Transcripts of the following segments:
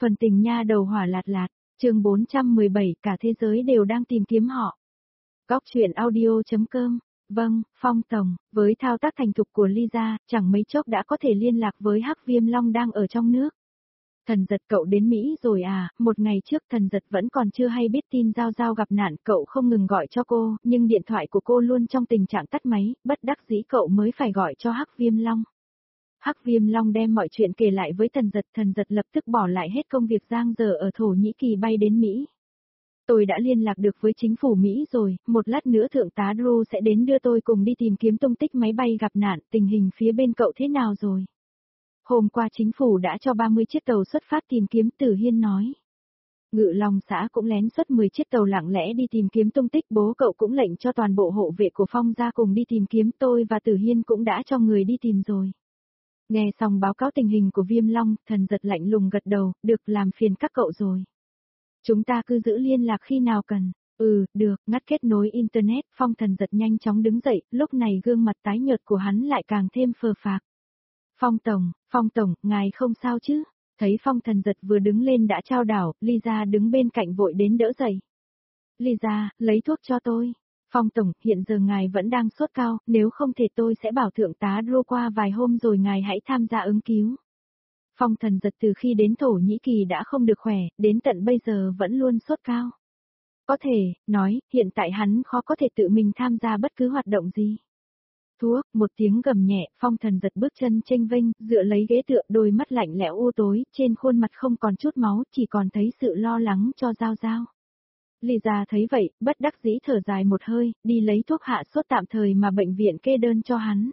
Phần tình nha đầu hỏa lạt lạt, chương 417, cả thế giới đều đang tìm kiếm họ. Góc truyện audio.com. Vâng, Phong Tổng, với thao tác thành thục của Lisa, chẳng mấy chốc đã có thể liên lạc với Hắc Viêm Long đang ở trong nước. Thần Giật cậu đến Mỹ rồi à? Một ngày trước Thần Giật vẫn còn chưa hay biết tin Giao Giao gặp nạn, cậu không ngừng gọi cho cô, nhưng điện thoại của cô luôn trong tình trạng tắt máy, bất đắc dĩ cậu mới phải gọi cho Hắc Viêm Long. Hắc Viêm Long đem mọi chuyện kể lại với Thần Giật lập tức bỏ lại hết công việc giang dở ở Thổ Nhĩ Kỳ bay đến Mỹ. Tôi đã liên lạc được với chính phủ Mỹ rồi, một lát nữa Thượng tá Drew sẽ đến đưa tôi cùng đi tìm kiếm tung tích máy bay gặp nạn, tình hình phía bên cậu thế nào rồi? Hôm qua chính phủ đã cho 30 chiếc tàu xuất phát tìm kiếm, Tử Hiên nói. Ngự Long xã cũng lén xuất 10 chiếc tàu lặng lẽ đi tìm kiếm tung tích, bố cậu cũng lệnh cho toàn bộ hộ vệ của Phong gia cùng đi tìm kiếm, tôi và Tử Hiên cũng đã cho người đi tìm rồi. Nghe xong báo cáo tình hình của Viêm Long, Thần Giật lạnh lùng gật đầu, được, làm phiền các cậu rồi. Chúng ta cứ giữ liên lạc khi nào cần. Được, ngắt kết nối Internet, Thần Giật nhanh chóng đứng dậy, lúc này gương mặt tái nhợt của hắn lại càng thêm phờ phạc. Phong Tổng, ngài không sao chứ? Thấy Thần Giật vừa đứng lên đã trao đảo, Lisa đứng bên cạnh vội đến đỡ dậy. Lisa, lấy thuốc cho tôi. Phong Tổng, hiện giờ ngài vẫn đang sốt cao, nếu không thể tôi sẽ bảo Thượng tá Drew qua vài hôm rồi ngài hãy tham gia ứng cứu. Thần Giật từ khi đến Thổ Nhĩ Kỳ đã không được khỏe, đến tận bây giờ vẫn luôn sốt cao. Có thể, nói, hiện tại hắn khó có thể tự mình tham gia bất cứ hoạt động gì. Thuốc, một tiếng gầm nhẹ, Thần Giật bước chân chênh vênh, dựa lấy ghế tựa, đôi mắt lạnh lẽo u tối, trên khuôn mặt không còn chút máu, chỉ còn thấy sự lo lắng cho Giao Giao. Lisa thấy vậy, bất đắc dĩ thở dài một hơi, đi lấy thuốc hạ sốt tạm thời mà bệnh viện kê đơn cho hắn.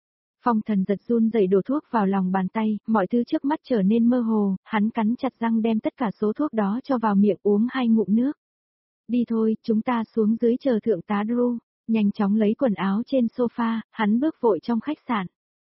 Thần Giật run rẩy đổ thuốc vào lòng bàn tay, mọi thứ trước mắt trở nên mơ hồ, hắn cắn chặt răng đem tất cả số thuốc đó cho vào miệng uống 2 ngụm nước. Đi thôi, chúng ta xuống dưới chờ Thượng tá Drew. Nhanh chóng lấy quần áo trên sofa, hắn bước vội trong khách sạn.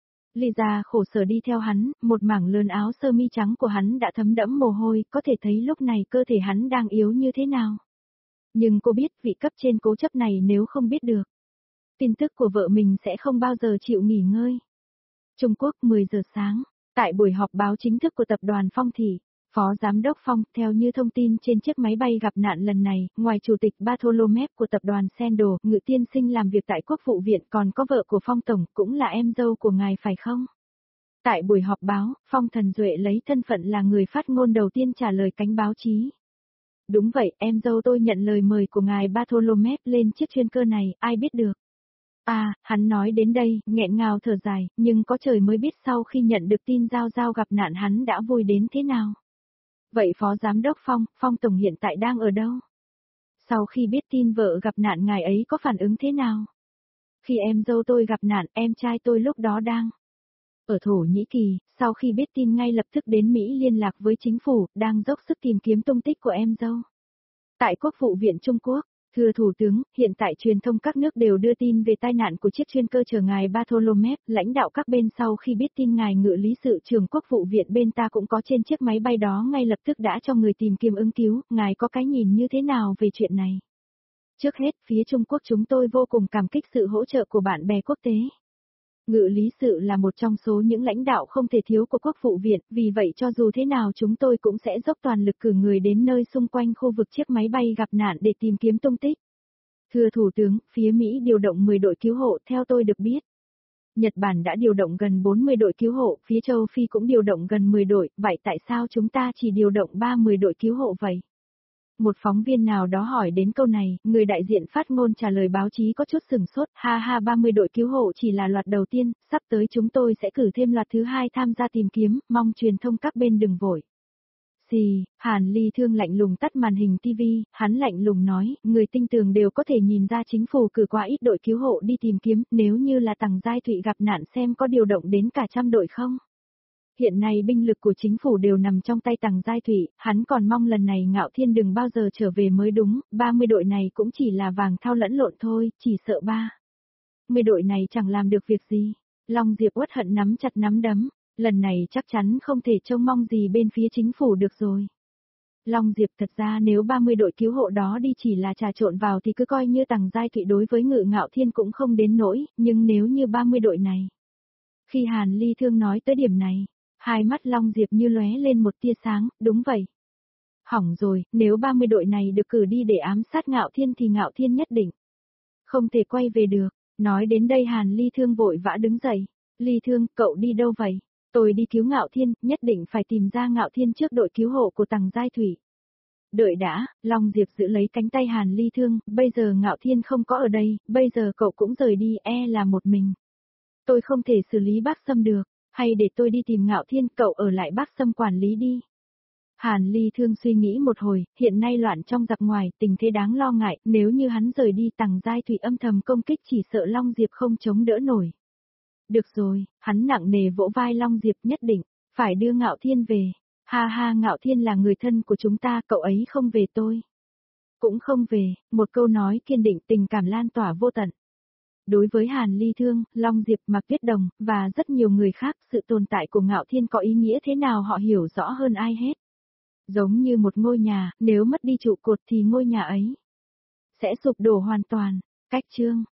Lisa khổ sở đi theo hắn, một mảng lớn áo sơ mi trắng của hắn đã thấm đẫm mồ hôi, có thể thấy lúc này cơ thể hắn đang yếu như thế nào. Nhưng cô biết vị cấp trên cố chấp này nếu không biết được. Tin tức của vợ mình sẽ không bao giờ chịu nghỉ ngơi. Trung Quốc 10 giờ sáng, tại buổi họp báo chính thức của tập đoàn Phong Thị, Phó Giám đốc Phong, theo như thông tin trên chiếc máy bay gặp nạn lần này, ngoài Chủ tịch Bartholomew của tập đoàn Sendal, Ngự tiên sinh làm việc tại Quốc vụ viện còn có vợ của Phong Tổng, cũng là em dâu của ngài phải không? Tại buổi họp báo, Thần Duệ lấy thân phận là người phát ngôn đầu tiên trả lời cánh báo chí. Đúng vậy, em dâu tôi nhận lời mời của ngài Bartholomew lên chiếc chuyên cơ này, ai biết được. Hắn nói đến đây, nghẹn ngào thở dài, nhưng có trời mới biết sau khi nhận được tin Giao Giao gặp nạn hắn đã vui đến thế nào. Vậy Phó Giám đốc Phong Tổng hiện tại đang ở đâu? Sau khi biết tin vợ gặp nạn ngài ấy có phản ứng thế nào? Khi em dâu tôi gặp nạn, em trai tôi lúc đó đang ở Thổ Nhĩ Kỳ, sau khi biết tin ngay lập tức đến Mỹ liên lạc với chính phủ, đang dốc sức tìm kiếm tung tích của em dâu. Tại Quốc vụ viện Trung Quốc, thưa Thủ tướng, hiện tại truyền thông các nước đều đưa tin về tai nạn của chiếc chuyên cơ chở ngài Bartholomew, lãnh đạo các bên sau khi biết tin ngài Ngự lý sự trưởng Quốc vụ viện bên ta cũng có trên chiếc máy bay đó ngay lập tức đã cho người tìm kiếm ứng cứu, ngài có cái nhìn như thế nào về chuyện này? Trước hết, phía Trung Quốc chúng tôi vô cùng cảm kích sự hỗ trợ của bạn bè quốc tế. Ngự lý sự là một trong số những lãnh đạo không thể thiếu của Quốc vụ viện, vì vậy cho dù thế nào chúng tôi cũng sẽ dốc toàn lực cử người đến nơi xung quanh khu vực chiếc máy bay gặp nạn để tìm kiếm tung tích. Thưa Thủ tướng, phía Mỹ điều động 10 đội cứu hộ, theo tôi được biết. Nhật Bản đã điều động gần 40 đội cứu hộ, phía châu Phi cũng điều động gần 10 đội, vậy tại sao chúng ta chỉ điều động 30 đội cứu hộ vậy? Một phóng viên nào đó hỏi đến câu này, người đại diện phát ngôn trả lời báo chí có chút sừng sốt, 30 đội cứu hộ chỉ là loạt đầu tiên, sắp tới chúng tôi sẽ cử thêm loạt thứ 2 tham gia tìm kiếm, mong truyền thông các bên đừng vội. Hàn Ly Thương lạnh lùng tắt màn hình TV, hắn lạnh lùng nói, người tinh tường đều có thể nhìn ra chính phủ cử quá ít đội cứu hộ đi tìm kiếm, nếu như là Tằng Giai Thụy gặp nạn xem có điều động đến cả 100 đội không? Hiện nay binh lực của chính phủ đều nằm trong tay Tằng Giai Thụy, hắn còn mong lần này Ngạo Thiên đừng bao giờ trở về mới đúng, 30 đội này cũng chỉ là vàng thao lẫn lộn thôi, chỉ sợ 30 đội này chẳng làm được việc gì. Long Diệp uất hận nắm chặt nắm đấm, lần này chắc chắn không thể trông mong gì bên phía chính phủ được rồi. Long Diệp thật ra nếu 30 đội cứu hộ đó đi chỉ là trà trộn vào thì cứ coi như Tằng Giai Thụy đối với Ngự Ngạo Thiên cũng không đến nỗi, nhưng nếu như 30 đội này. Khi Hàn Ly Thương nói tới điểm này, Hai mắt Long Diệp như lóe lên một tia sáng, đúng vậy. Hỏng rồi, nếu 30 đội này được cử đi để ám sát Ngạo Thiên thì Ngạo Thiên nhất định không thể quay về được. Nói đến đây Hàn Ly Thương vội vã đứng dậy. Ly Thương, cậu đi đâu vậy? Tôi đi cứu Ngạo Thiên, nhất định phải tìm ra Ngạo Thiên trước đội cứu hộ của Tằng Giai Thủy. Đợi đã, Long Diệp giữ lấy cánh tay Hàn Ly Thương, bây giờ Ngạo Thiên không có ở đây, bây giờ cậu cũng rời đi là một mình. Tôi không thể xử lý Bắc Sâm được, hay để tôi đi tìm Ngạo Thiên, cậu ở lại Bắc Sâm quản lý đi. Hàn Ly Thương suy nghĩ một hồi, hiện nay loạn trong giặc ngoài, tình thế đáng lo ngại, nếu như hắn rời đi Tằng Giai Thủy âm thầm công kích chỉ sợ Long Diệp không chống đỡ nổi. Được rồi, hắn nặng nề vỗ vai Long Diệp, nhất định phải đưa Ngạo Thiên về. Ha ha, Ngạo Thiên là người thân của chúng ta, cậu ấy không về tôi cũng không về, một câu nói kiên định, tình cảm lan tỏa vô tận. Đối với Hàn Ly Thương, Long Diệp, Mạc Tuyết Đồng, và rất nhiều người khác, sự tồn tại của Ngạo Thiên có ý nghĩa thế nào họ hiểu rõ hơn ai hết. Giống như một ngôi nhà, nếu mất đi trụ cột thì ngôi nhà ấy sẽ sụp đổ hoàn toàn. Cách chương